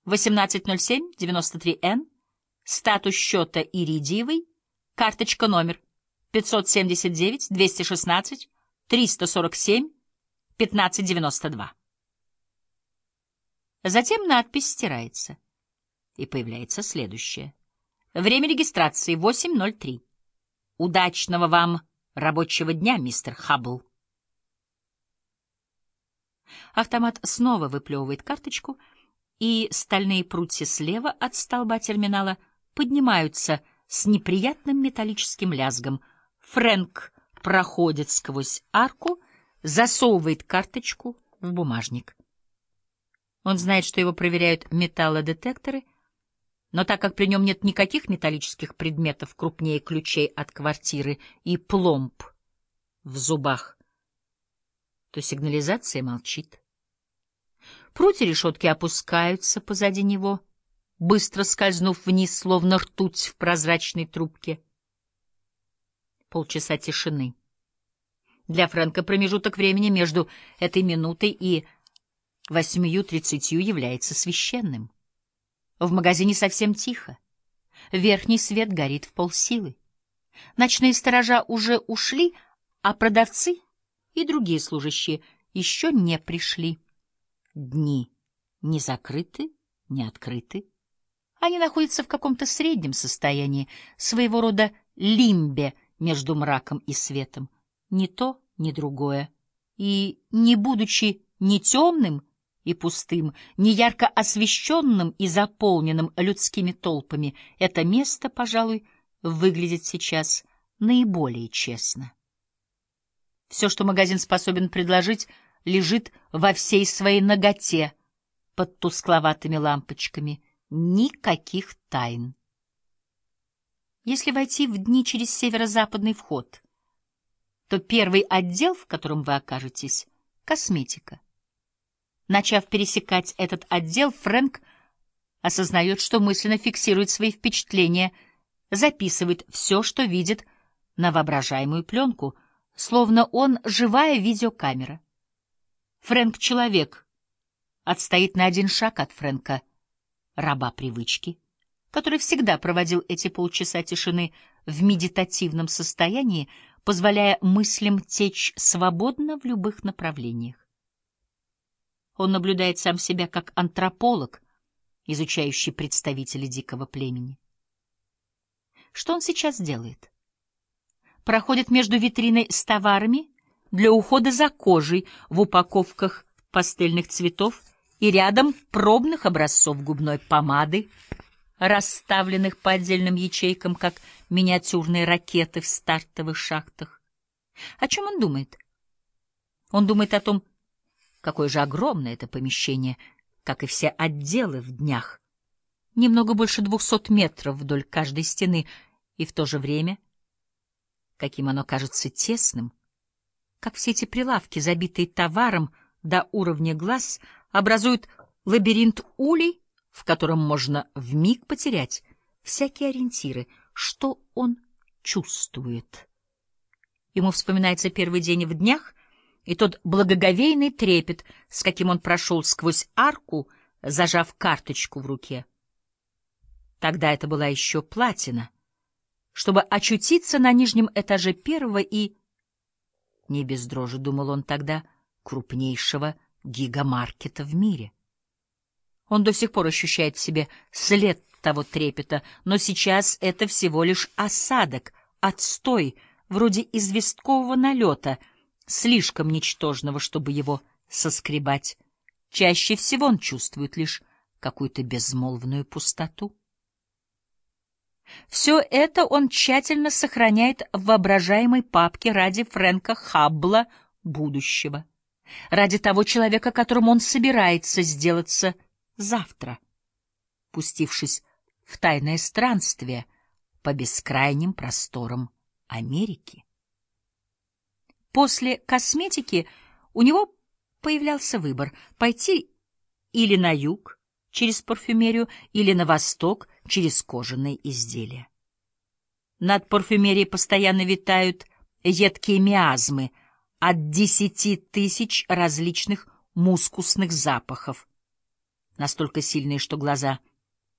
1807-93Н, статус счета иридиевый, карточка номер 579-216-347-1592. Затем надпись стирается, и появляется следующее. Время регистрации 8:03. Удачного вам рабочего дня, мистер Хаббл. Автомат снова выплевывает карточку, и стальные прутья слева от столба терминала поднимаются с неприятным металлическим лязгом. Фрэнк проходит сквозь арку, засовывает карточку в бумажник. Он знает, что его проверяют металлодетекторы, но так как при нем нет никаких металлических предметов крупнее ключей от квартиры и пломб в зубах, то сигнализация молчит. Прутья решетки опускаются позади него, быстро скользнув вниз, словно ртуть в прозрачной трубке. Полчаса тишины. Для Фрэнка промежуток времени между этой минутой и 8:30 является священным. В магазине совсем тихо. Верхний свет горит в полсилы. Ночные сторожа уже ушли, а продавцы и другие служащие еще не пришли. Дни не закрыты, не открыты. Они находятся в каком-то среднем состоянии, своего рода лимбе между мраком и светом. Ни то, ни другое. И, не будучи ни темным и пустым, ни ярко освещенным и заполненным людскими толпами, это место, пожалуй, выглядит сейчас наиболее честно. Все, что магазин способен предложить, лежит во всей своей наготе под тускловатыми лампочками. Никаких тайн. Если войти в дни через северо-западный вход, то первый отдел, в котором вы окажетесь, — косметика. Начав пересекать этот отдел, Фрэнк осознает, что мысленно фиксирует свои впечатления, записывает все, что видит, на воображаемую пленку, словно он живая видеокамера. Фрэнк — человек, отстоит на один шаг от Фрэнка, раба привычки, который всегда проводил эти полчаса тишины в медитативном состоянии, позволяя мыслям течь свободно в любых направлениях. Он наблюдает сам себя как антрополог, изучающий представителей дикого племени. Что он сейчас делает? Проходит между витриной с товарами для ухода за кожей в упаковках пастельных цветов и рядом пробных образцов губной помады, расставленных по отдельным ячейкам, как миниатюрные ракеты в стартовых шахтах. О чем он думает? Он думает о том, какое же огромное это помещение, как и все отделы в днях. Немного больше 200 метров вдоль каждой стены, и в то же время, каким оно кажется тесным, как все эти прилавки, забитые товаром до уровня глаз, образуют лабиринт улей, в котором можно вмиг потерять всякие ориентиры. Что он чувствует? Ему вспоминается первый день в днях и тот благоговейный трепет, с каким он прошел сквозь арку, зажав карточку в руке. Тогда это была еще платина, чтобы очутиться на нижнем этаже первого и, не без дрожи думал он тогда, крупнейшего гигамаркета в мире. Он до сих пор ощущает в себе след того трепета, но сейчас это всего лишь осадок, отстой, вроде известкового налета, слишком ничтожного, чтобы его соскребать. Чаще всего он чувствует лишь какую-то безмолвную пустоту. Все это он тщательно сохраняет в воображаемой папке ради Фрэнка Хаббла будущего, ради того человека, которым он собирается сделаться завтра, пустившись в тайное странствие по бескрайним просторам Америки. После косметики у него появлялся выбор — пойти или на юг через парфюмерию, или на восток через кожаные изделия. Над парфюмерией постоянно витают едкие миазмы от 10 000 различных мускусных запахов. настолько сильные, что глаза